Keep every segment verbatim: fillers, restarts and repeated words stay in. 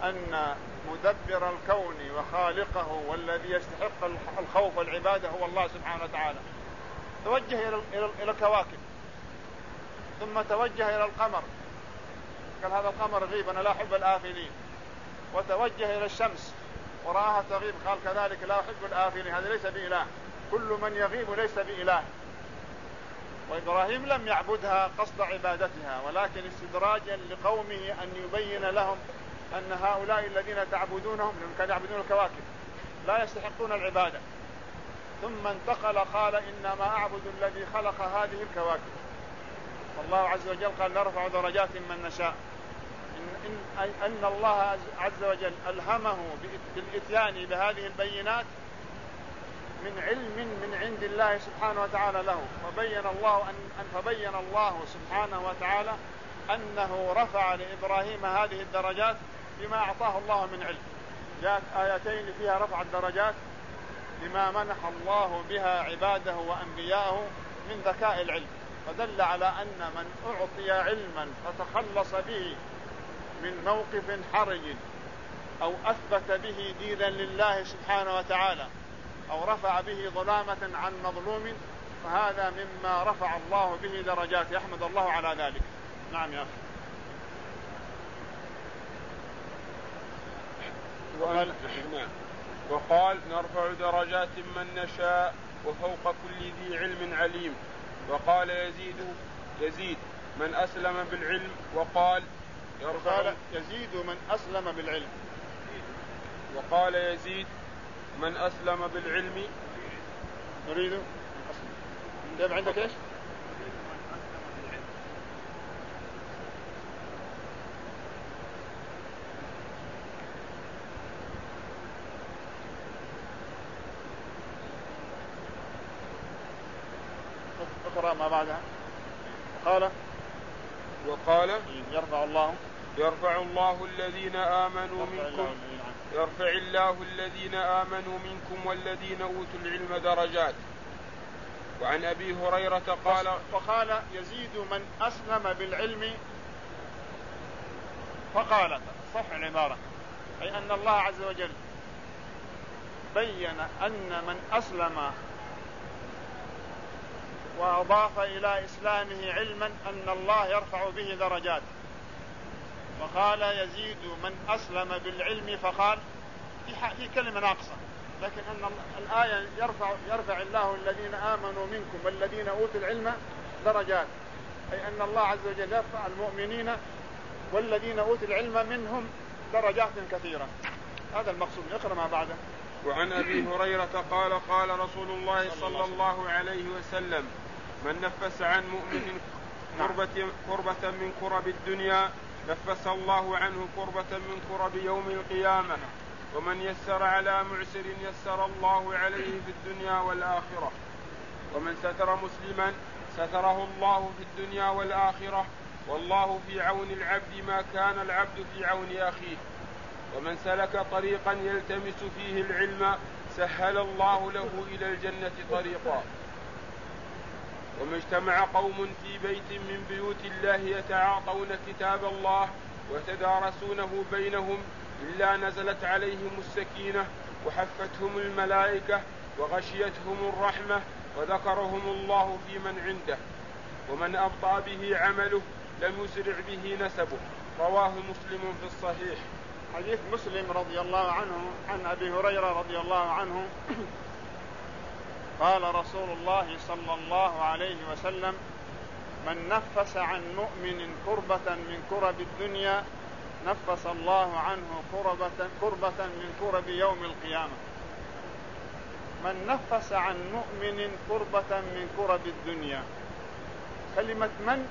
أن مدبر الكون وخالقه والذي يستحق الخوف والعبادة هو الله سبحانه وتعالى، توجه إلى الكواكب، ثم توجه إلى القمر، قال هذا القمر غيب أنا لا أحب الآفلين، وتوجه إلى الشمس ورآها تغيب قال كذلك لا أحب الآفلين، هذا ليس بإله، كل من يغيب ليس بإله. وإبراهيم لم يعبدها قصد عبادتها، ولكن استدراجا لقومه أن يبين لهم أن هؤلاء الذين تعبدونهم لأنهم كانوا يعبدون الكواكب لا يستحقون العبادة، ثم انتقل قال إنما أعبد الذي خلق هذه الكواكب. والله عز وجل قال نرفع درجات من نشاء، إن, إن, أن الله عز وجل ألهمه بالإتيان بهذه البينات من علم من عند الله سبحانه وتعالى له، فبين الله أن, أن فبين الله سبحانه وتعالى أنه رفع لإبراهيم هذه الدرجات بما أعطاه الله من علم. جاءت آيتين فيها رفع الدرجات بما منح الله بها عباده وأنبياءه من ذكاء العلم، فدل على أن من أعطي علما فتخلص به من موقف حرج أو أثبت به دينا لله سبحانه وتعالى أو رفع به ظلامة عن مظلوم فهذا مما رفع الله به درجات، يحمد الله على ذلك. نعم يا أخي. وقال, وقال نرفع درجات من نشاء وفوق كل ذي علم عليم. وقال يزيد يزيد من أسلم بالعلم. وقال وقال يزيد من أسلم بالعلم. وقال يزيد من أسلم بالعلم. نريد طيب عندك إيش؟ اقرأ ما بعدها. قال وقال يرفع الله يرفع الله الذين آمنوا منكم يرفع الله الذين آمنوا منكم والذين أوتوا العلم درجات. وعن أبي هريرة قال فقال يزيد من أسلم بالعلم فقال صح العبارة، أي أن الله عز وجل بين أن من أسلم وأضاف إلى إسلامه علما أن الله يرفع به درجات. وقال يزيد من أسلم بالعلم فقال في كلمة ناقصة، لكن أن الآية يرفع, يرفع الله الذين آمنوا منكم والذين أوتوا العلم درجات، أي أن الله عز وجل يرفع المؤمنين والذين أوتوا العلم منهم درجات كثيرة. هذا المقصود. اقرأ ما بعده. وعن أبي هريرة قال قال رسول الله صلى الله عليه وسلم من نفس عن مؤمن كربة, كربة من كرب الدنيا نفس الله عنه كربة من كرب يوم القيامة، ومن يسر على معسر يسر الله عليه في الدنيا والآخرة، ومن ستر مسلما ستره الله في الدنيا والآخرة، والله في عون العبد ما كان العبد في عون أخيه، ومن سلك طريقا يلتمس فيه العلم سهل الله له إلى الجنة طريقا. وما اجتمع قوم في بيت من بيوت الله يتعاطون كتاب الله ويتدارسونه بينهم إلا نزلت عليهم السكينة وحفتهم الملائكة وغشيتهم الرحمة وذكرهم الله في من عنده، ومن أبطأ به عمله لم يسرع به نسبه. رواه مسلم في الصحيح. حديث مسلم رضي الله عنه عن أبي هريرة رضي الله عنه قال رسول الله صلى الله عليه وسلم من نفس عن مؤمن كربة من كرب الدنيا نفس الله عنه كربة, كربة من كرب يوم القيامة. من نفس عن مؤمن كربة من كرب الدنيا، كلمة من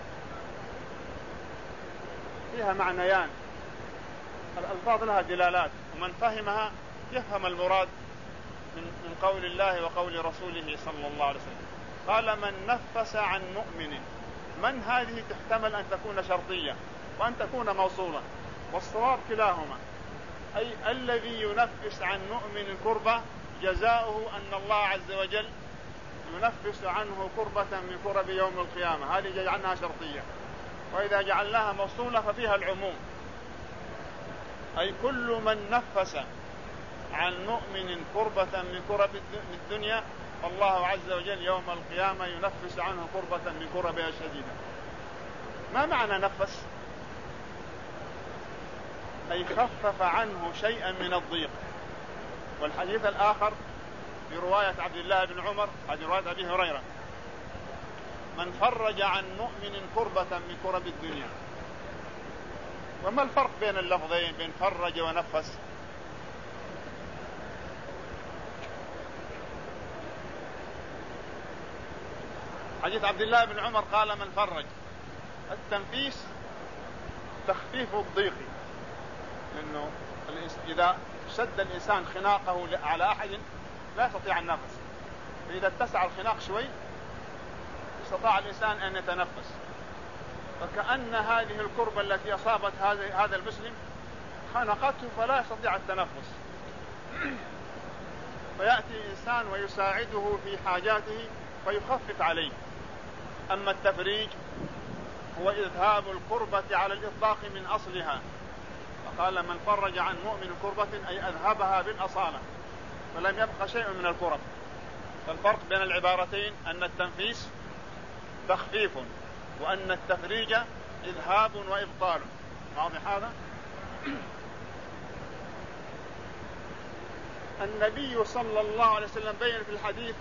فيها معنيان، الألفاظ لها دلالات، ومن فهمها يفهم المراد من قول الله وقول رسوله صلى الله عليه وسلم. قال من نفس عن مؤمن، من هذه تحتمل أن تكون شرطية وأن تكون موصولة، والصواب كلاهما، أي الذي ينفس عن مؤمن كربة جزاؤه أن الله عز وجل ينفس عنه كربة من كرب يوم القيامة، هذه جعلناها شرطية. وإذا جعلناها موصولة ففيها العموم، أي كل من نفس عن مؤمن كربة من كرب الدنيا الله عز وجل يوم القيامة ينفس عنه كربة من كربها الشديدة. ما معنى نفس؟ أي خفف عنه شيئا من الضيق. والحديث الآخر في رواية عبد الله بن عمر هذه رواية أبي هريرة: من فرج عن مؤمن كربة من كرب الدنيا. وما الفرق بين اللفظين بين فرج ونفس؟ حديث عبد الله بن عمر قال: من فرج. التنفيس تخفيف الضيق، لأنه إذا شد الإنسان خناقه على أحد لا يستطيع النفس، فإذا اتسع الخناق شوي استطاع الإنسان أن يتنفس. فكأن هذه الكربة التي أصابت هذا المسلم خنقته فلا يستطيع التنفس، فيأتي إنسان ويساعده في حاجاته فيخفف عليه. أما التفريج هو إذهاب الكربة على الإطلاق من أصلها، فقال: من فرج عن مؤمن كربة أي أذهبها بالأصالة فلم يبقى شيء من الكرب. فالفرق بين العبارتين أن التنفيس تخفيف وأن التفريج إذهاب وإبطال. واضح هذا؟ النبي صلى الله عليه وسلم بين في الحديث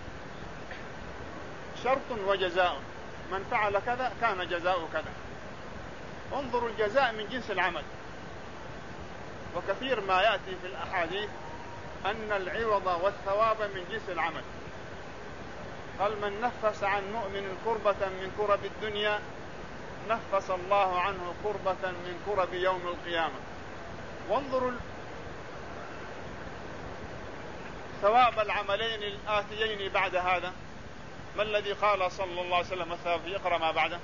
شرط وجزاء: من فعل كذا كان جزاؤه كذا. انظروا الجزاء من جنس العمل. وكثير ما يأتي في الأحاديث أن العوض والثواب من جنس العمل. قال: من نفس عن مؤمن كربة من كرب الدنيا نفس الله عنه كربة من كرب يوم القيامة. وانظروا ثواب العملين الآتيين بعد هذا. ما الذي قال صلى الله عليه وسلم الثواب في؟ اقرأ ما بعده: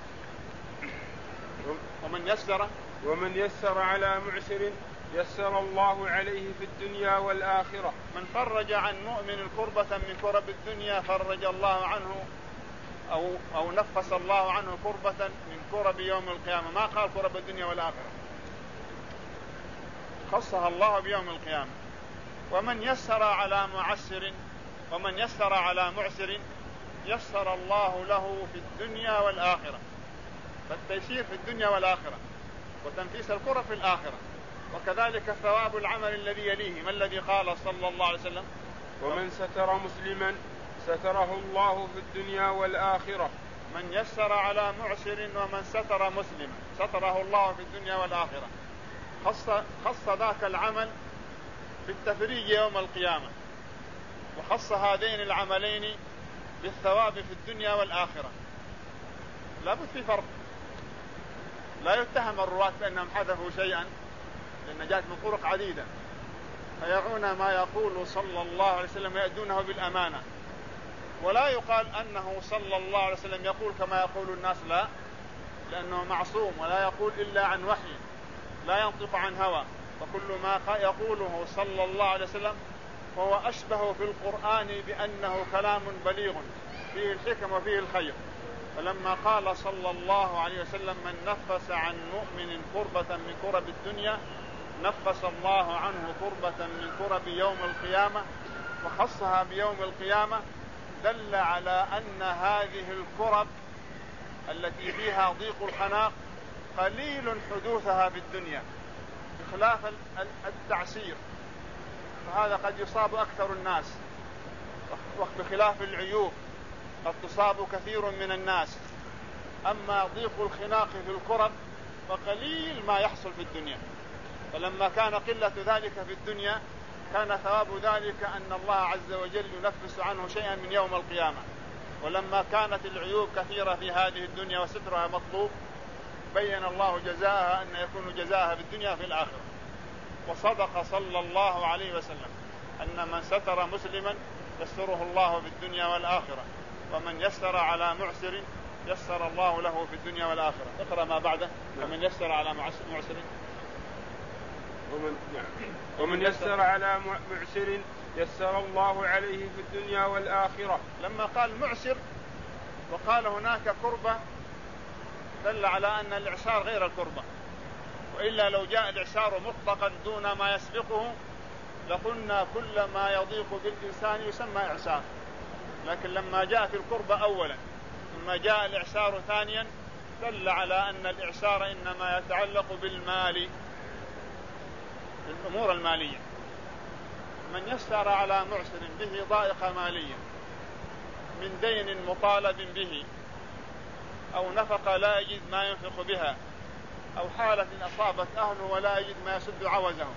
ومن يسر ومن يسر على معسر يسر الله عليه في الدنيا والآخرة. من فرج عن مؤمن كربة من كرب الدنيا فرج الله عنه أو, أو نفس الله عنه كربة من كرب يوم القيامة. ما قال كرب الدنيا والآخرة، خصها الله بيوم القيامة. ومن يسر على معسر ومن يسر على معسر يسر الله له في الدنيا والآخرة. فالتيسير في الدنيا والآخرة وتنفيس الكرب في الآخرة. وكذلك ثواب العمل الذي يليه. ما الذي قال صلى الله عليه وسلم؟ ومن ستر مسلما ستره الله في الدنيا والآخرة. من يسر على معسر ومن ستر مسلما ستره الله في الدنيا والآخرة. خص, خص ذاك العمل بالتفريج يوم القيامة، وخص هذين العملين بالثواب في الدنيا والآخرة. لا بد في فرق. لا يتهم الرواة بأنهم حذفوا شيئا، لأن جاءت من طرق عديدة فيعون ما يقول صلى الله عليه وسلم ويأدونه بالأمانة. ولا يقال أنه صلى الله عليه وسلم يقول كما يقول الناس، لا، لأنه معصوم ولا يقول إلا عن وحي، لا ينطق عن هوى. وكل ما يقوله صلى الله عليه وسلم فهو أشبه في القرآن بأنه كلام بليغ فيه الحكم وفيه الخير. فلما قال صلى الله عليه وسلم: من نفس عن مؤمن كربة من كرب الدنيا نفس الله عنه كربة من كرب يوم القيامة، وخصها بيوم القيامة، دل على أن هذه الكرب التي فيها ضيق الخناق قليل حدوثها في الدنيا بخلاف التعسير، فهذا قد يصاب أكثر الناس، وبخلاف العيوب قد تصاب كثير من الناس. أما ضيق الخناق في الكرب فقليل ما يحصل في الدنيا. فلما كان قلة ذلك في الدنيا كان ثواب ذلك أن الله عز وجل ينفس عنه شيئا من يوم القيامة. ولما كانت العيوب كثيرة في هذه الدنيا وسترها مطلوب بين الله جزاءها أن يكون جزاءها في الدنيا في الآخرة. وصدق صلى الله عليه وسلم أن من ستر مسلما يسره الله في الدنيا والآخرة، ومن يسر على معسر يسر الله له في الدنيا والآخرة. اقرأ ما بعده: ومن يسر على معسر ومن, ومن يسر على معسر يسر الله عليه في الدنيا والآخرة. لما قال معسر وقال هناك كربة دل على أن الإعسار غير الكربة، وإلا لو جاء الإعسار مطلقا دون ما يسبقه لقلنا كل ما يضيق بالإنسان يسمى إعسار، لكن لما جاءت القربة أولا ثم جاء الإعسار ثانيا دل على أن الإعسار إنما يتعلق بالمال، بالأمور المالية. من يسر على معسر به ضائقة مالية من دين مطالب به أو نفقة لا يجد ما ينفق بها أو حالة أصابت أهله ولا يجد ما يسد عوزهم،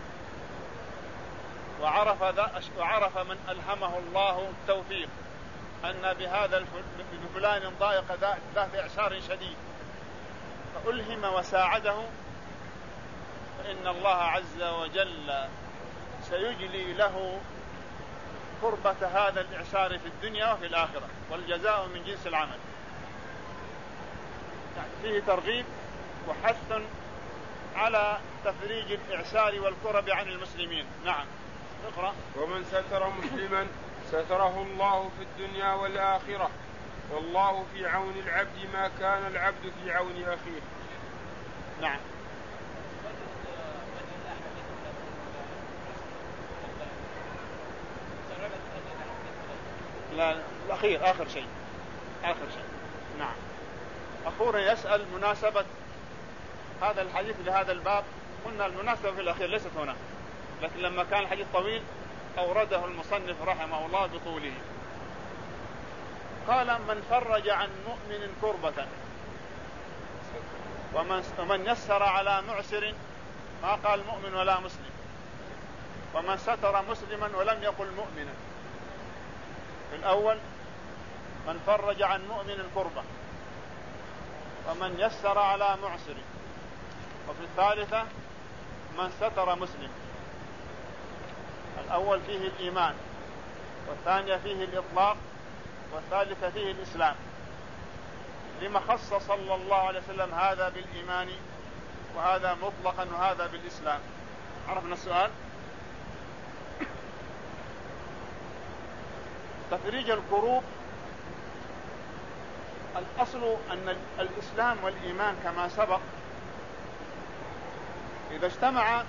وعرف, وعرف من ألهمه الله التوفيق أن بهذا بفلان ضائق ذات إعسار شديد فألهم وساعده، فإن الله عز وجل سيجلي له قربة هذا الإعسار في الدنيا وفي الآخرة، والجزاء من جنس العمل. يعني فيه ترغيب وحث على تفريج الإعسار والكرب عن المسلمين. نعم اقرأ. ومن ستر مسلما ستره الله في الدنيا والآخرة، والله في عون العبد ما كان العبد في عون أخيه. نعم. لا الأخير آخر شيء آخر شيء. نعم. أخونا يسأل مناسبة هذا الحديث لهذا الباب، قلنا المناسبة في الأخير ليست هنا، لكن لما كان الحديث طويل أورده المصنف رحمه الله بطوله. قال من فرج عن مؤمن كربة ومن يسر على معسر، ما قال مؤمن ولا مسلم، ومن ستر مسلما ولم يقل مؤمنا. في الأول من فرج عن مؤمن كربة ومن يسر على معسر، وفي الثالثة من ستر مسلم. الأول فيه الإيمان، والثانية فيه الإطلاق، والثالثة فيه الإسلام. لما خص صلى الله عليه وسلم هذا بالإيمان وهذا مطلقا وهذا بالإسلام؟ عرفنا السؤال. تفريج الكروب، الأصل أن الإسلام والإيمان كما سبق إذا اجتمع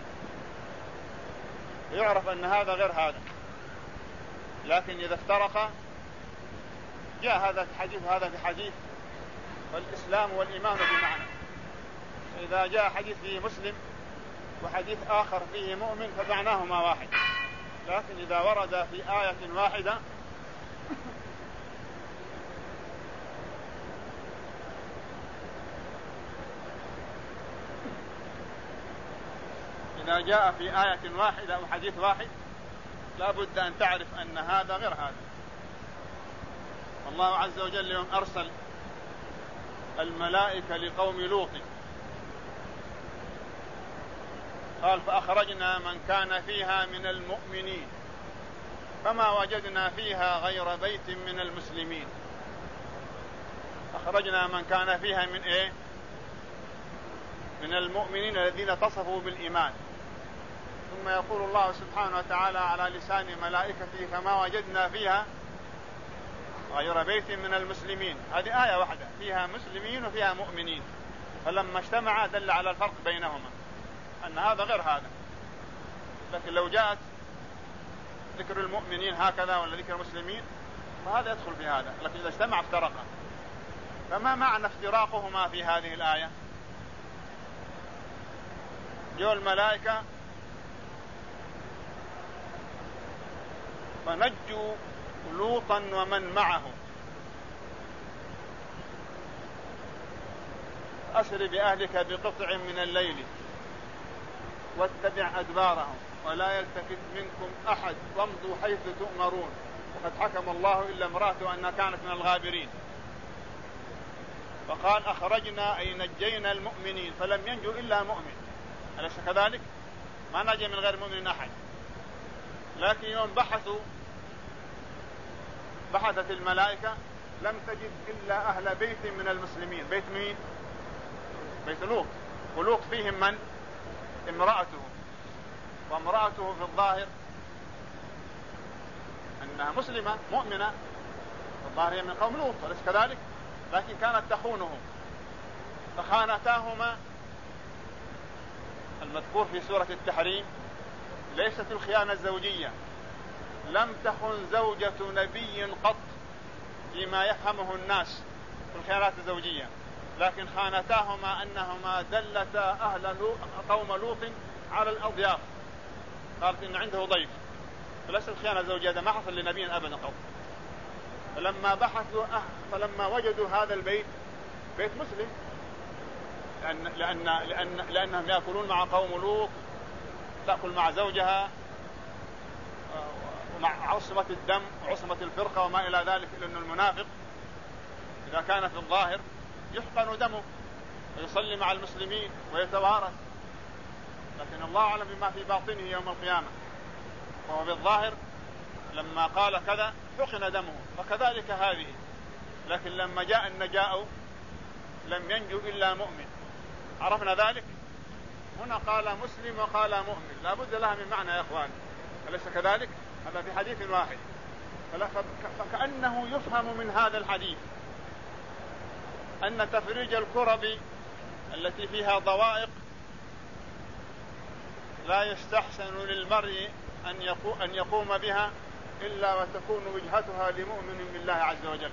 يعرف أن هذا غير هذا، لكن إذا افترق جاء هذا في حديث وهذا في حديث، والإسلام والإيمان بمعنى. إذا جاء حديث فيه مسلم وحديث آخر فيه مؤمن فمعناهما واحد، لكن إذا ورد في آية واحدة إذا جاء في آية واحدة أو حديث واحد لا بد أن تعرف أن هذا غير هذا. الله عز وجل يوم أرسل الملائكة لقوم لوط قال فأخرجنا من كان فيها من المؤمنين فما وجدنا فيها غير بيت من المسلمين. أخرجنا من كان فيها من إيه؟ من المؤمنين الذين اتصفوا بالإيمان. ثم يقول الله سبحانه وتعالى على لسان ملائكته فما وجدنا فيها غير بيت من المسلمين. هذه آية واحدة فيها مسلمين وفيها مؤمنين، فلما اجتمع دل على الفرق بينهما أن هذا غير هذا. لكن لو جاءت ذكر المؤمنين هكذا ولا ذكر المسلمين فهذا يدخل في هذا، لكن إذا اجتمع افترقا. فما معنى افتراقهما في هذه الآية؟ جو الملائكة فنجوا لوطا ومن معه أسر بأهلك بقطع من الليل واتبع أدبارهم ولا يلتفت منكم أحد وامضوا حيث تؤمرون وقد حكم الله إلا امرأته أنها كانت من الغابرين. فقال أخرجنا أي نجينا المؤمنين فلم ينجو إلا مؤمن، أليس كذلك؟ ما نجي من غير مؤمن أحد. لكن يوم بحثوا بحثت الملائكة لم تجد إلا أهل بيت من المسلمين. بيت مين؟ بيت لوط. ولوط فيهم من؟ امرأته، وامرأته في الظاهر أنها مسلمة مؤمنة، في الظاهر هي من قوم لوط، أليس كذلك؟ لكن كانت تخونهم فخانتاهما المذكور في سورة التحريم ليست الخيانة الزوجية. لم تخن زوجة نبي قط فيما يفهمه الناس في الخيانات الزوجية، لكن خانتاهما أنهما دلتا أهل قوم لوط على الأضياف، قالت إن عنده ضيف، فليس الخيانة الزوجية، هذا ما حصل لنبي أبدا قط. فلما بحثوا أه فلما وجدوا هذا البيت بيت مسلم، لأن لأن لأن لأنهم يأكلون مع قوم لوط، تأكل مع زوجها ومع عصمة الدم وعصمة الفرقة وما إلى ذلك، لأن المنافق إذا كان في الظاهر يحقن دمه ويصلي مع المسلمين ويتوارث، لكن الله أعلم بما في باطنه يوم القيامة. وهو بالظاهر لما قال كذا حقن دمه، فكذلك هذه، لكن لما جاء النجاء لم ينجو إلا مؤمن. عرفنا ذلك؟ هنا قال مسلم وقال مؤمن، لا بد لها من معنى يا أخوان، أليس كذلك؟ هذا في حديث واحد. فكأنه يفهم من هذا الحديث أن تفريج الكرب التي فيها ضوائق لا يستحسن للمرء أن يقوم بها إلا وتكون وجهتها لمؤمن بالله عز وجل.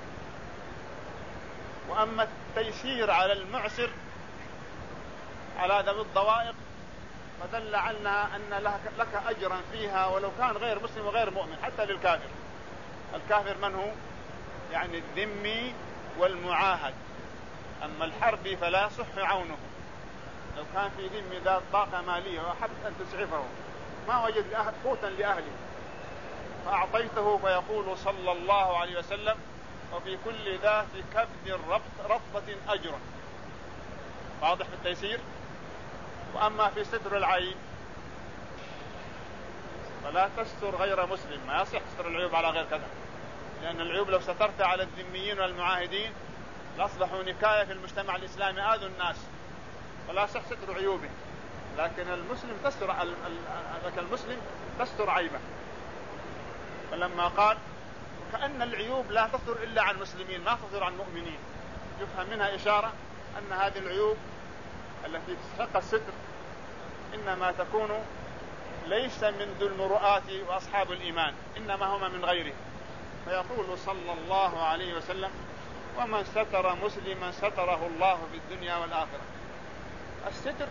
وأما التيسير على المعسر على ذوي الضوائق فدل عنها أن لك أجرا فيها ولو كان غير مسلم وغير مؤمن، حتى للكافر. الكافر من هو؟ يعني الذمي والمعاهد. أما الحربي فلا صح عونه، لو كان في ذمي ذات طاقة مالية وأحب أن تسعفه ما وجد قوتا لأهله فأعطيته، فيقول صلى الله عليه وسلم وفي كل ذات كبد رطبة أجر. واضح في التيسير؟ وأما في ستر العيب فلا تستر غير مسلم، ما يصح تستر العيوب على غير كذا، لأن العيوب لو سترت على الذميين والمعاهدين لأصبحوا نكاية في المجتمع الإسلامي، آذوا الناس، فلا يصح ستر عيوبه. لكن المسلم تستر لكن المسلم تستر عيبه. فلما قال كأن العيوب لا تصدر إلا عن المسلمين ما تصدر عن المؤمنين، يفهم منها إشارة أن هذه العيوب التي تستحق الستر إنما تكون ليس من ذو المرؤات وأصحاب الإيمان، إنما هما من غيره. فيقول صلى الله عليه وسلم ومن ستر مسلما ستره الله في الدنيا والآخرة. الستر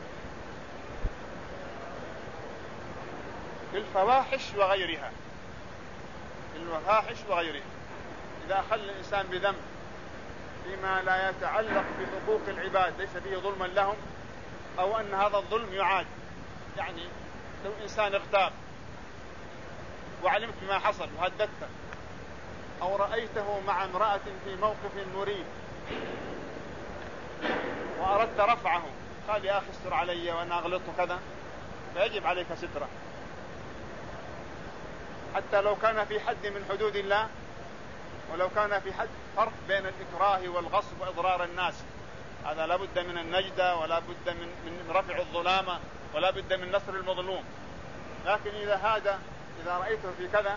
في الفواحش وغيرها، في الفواحش وغيرها. إذا أخل الإنسان بذنب فيما لا يتعلق بحقوق العباد ليس فيه ظلما لهم، أو أن هذا الظلم يعاد، يعني لو إنسان اغتاب وعلمت بما حصل وهددته، أو رأيته مع امرأة في موقف مريب وأردت رفعه، قال يا أخي استر علي وأنا أغلط كذا، فيجب عليك ستره، حتى لو كان في حد من حدود الله، ولو كان في حد فرق بين الإكراه والغصب وإضرار الناس، هذا لا بد من النجدة ولا بد من, من رفع الظلامة ولا بد من نصر المظلوم. لكن إذا هذا إذا رأيته في كذا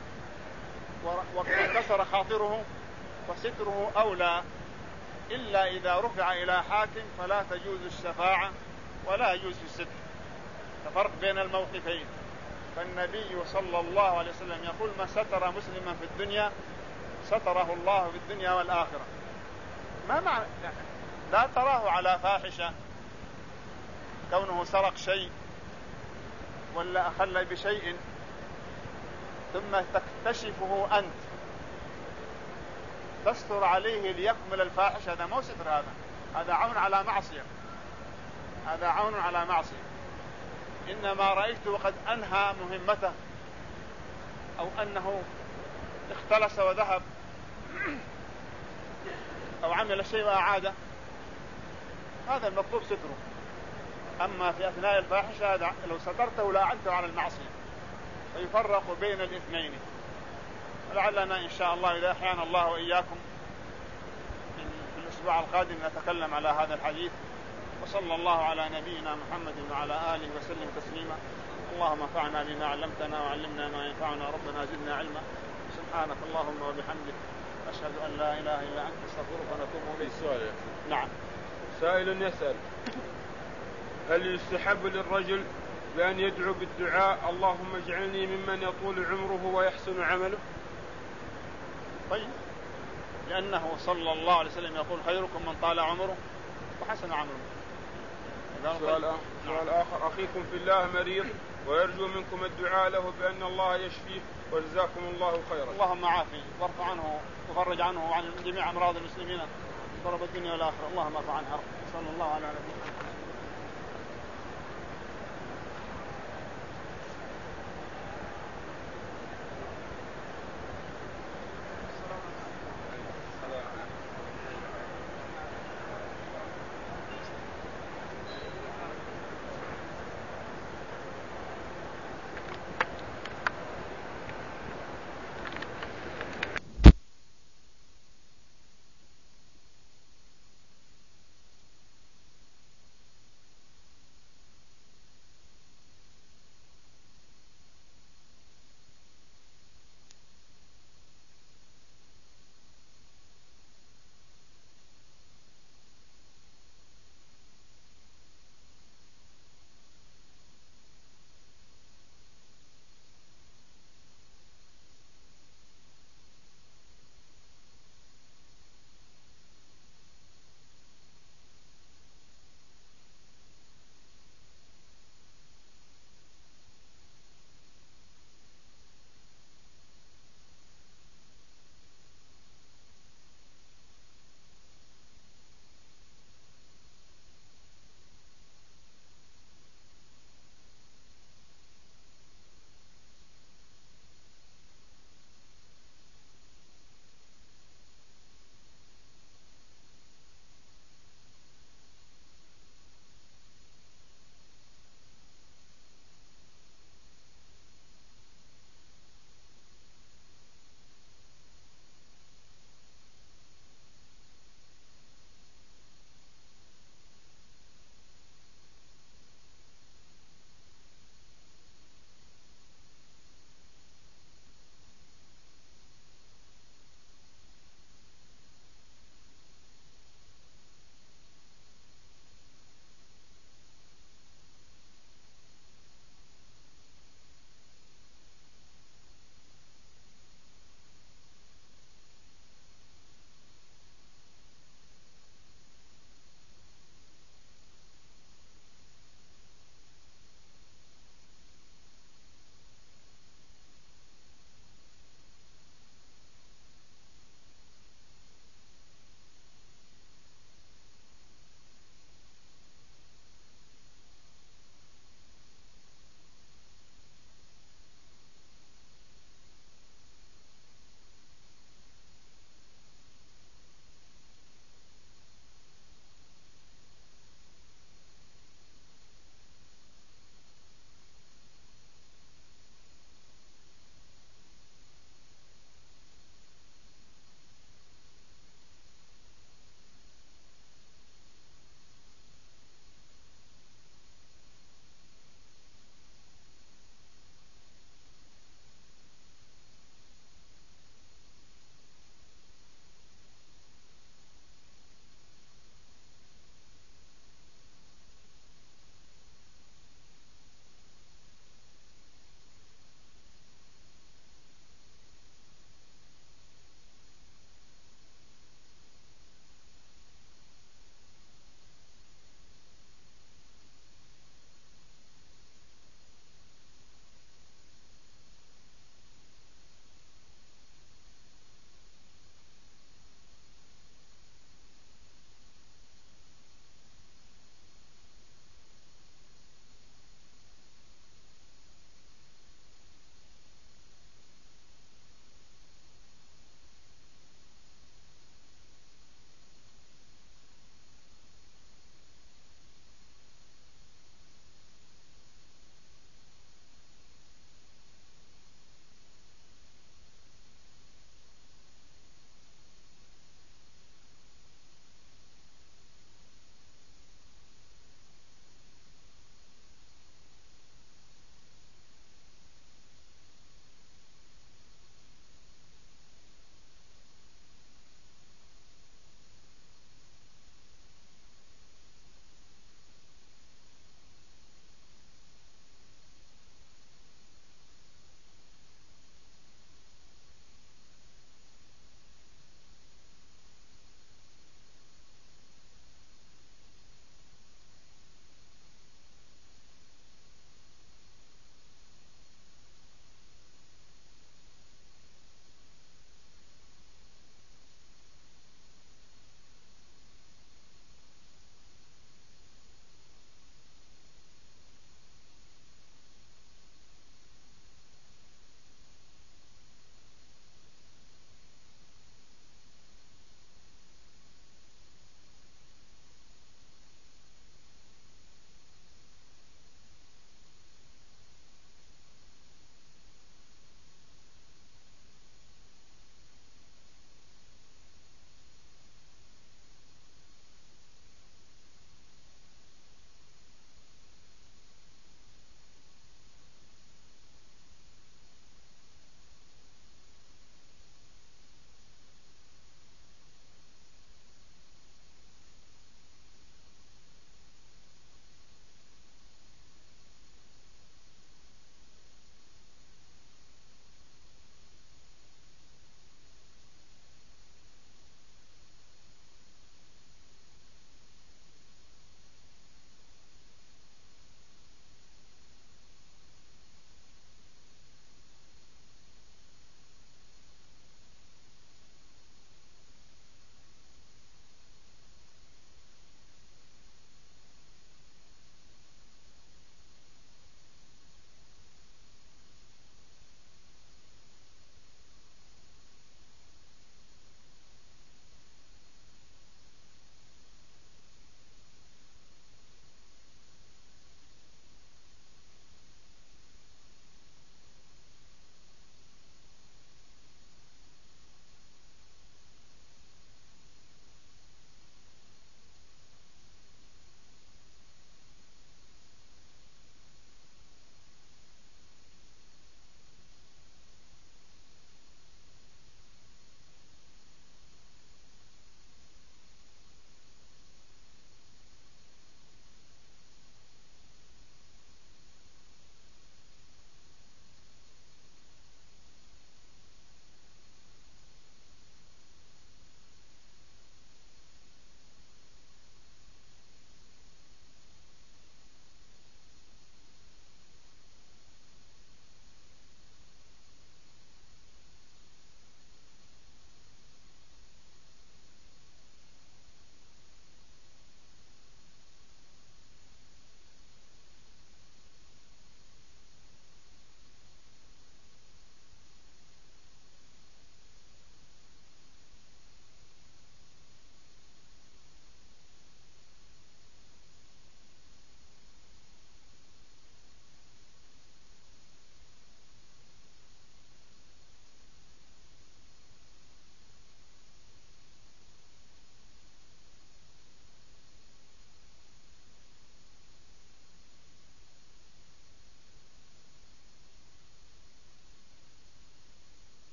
وكسر خاطره فستره أولى، إلا إذا رفع إلى حاكم فلا تجوز الشفاعة ولا يجوز الستر. ففرق بين الموقفين. فالنبي صلى الله عليه وسلم يقول من ستر مسلما في الدنيا ستره الله في الدنيا والآخرة. ما معنى لا تراه على فاحشة كونه سرق شيء ولا أخل بشيء ثم تكتشفه أنت تستر عليه ليكمل الفاحشة، هذا مو ستر، هذا هذا عون على معصية، هذا عون على معصية. إنما رأيته وقد أنهى مهمته أو أنه اختلس وذهب أو عمل شيء وأعاده، هذا المطلوب ستره. أما في أثناء الفاحشة هذا لو سترته لأعنته على المعصية، فيفرق بين الاثنين. ولعلنا إن شاء الله إذا أحيانا الله وإياكم في الأسبوع القادم نتكلم على هذا الحديث. وصلى الله على نبينا محمد وعلى آله وسلم تسليما. اللهم انفعنا بما علمتنا وعلمنا ما ينفعنا، ربنا زدنا علما. سبحانك اللهم وبحمدك أشهد أن لا إله إلا أنت، استغفرك ونتوب إليك. سؤال. نعم. سائل يسأل هل يستحب للرجل بأن يدعو بالدعاء اللهم اجعلني ممن يطول عمره ويحسن عمله؟ طيب، لأنه صلى الله عليه وسلم يقول خيركم من طال عمره وحسن عمله. سؤال, آخر. سؤال آخر، أخيكم في الله مريض ويرجو منكم الدعاء له بأن الله يشفيه وجزاكم الله خيرا. اللهم عافي وارفع عنه وفرج عنه وعن جميع أمراض المسلمين ضرب الدنيا والآخرة. اللهم ارفع عنها. صلى الله على نبينا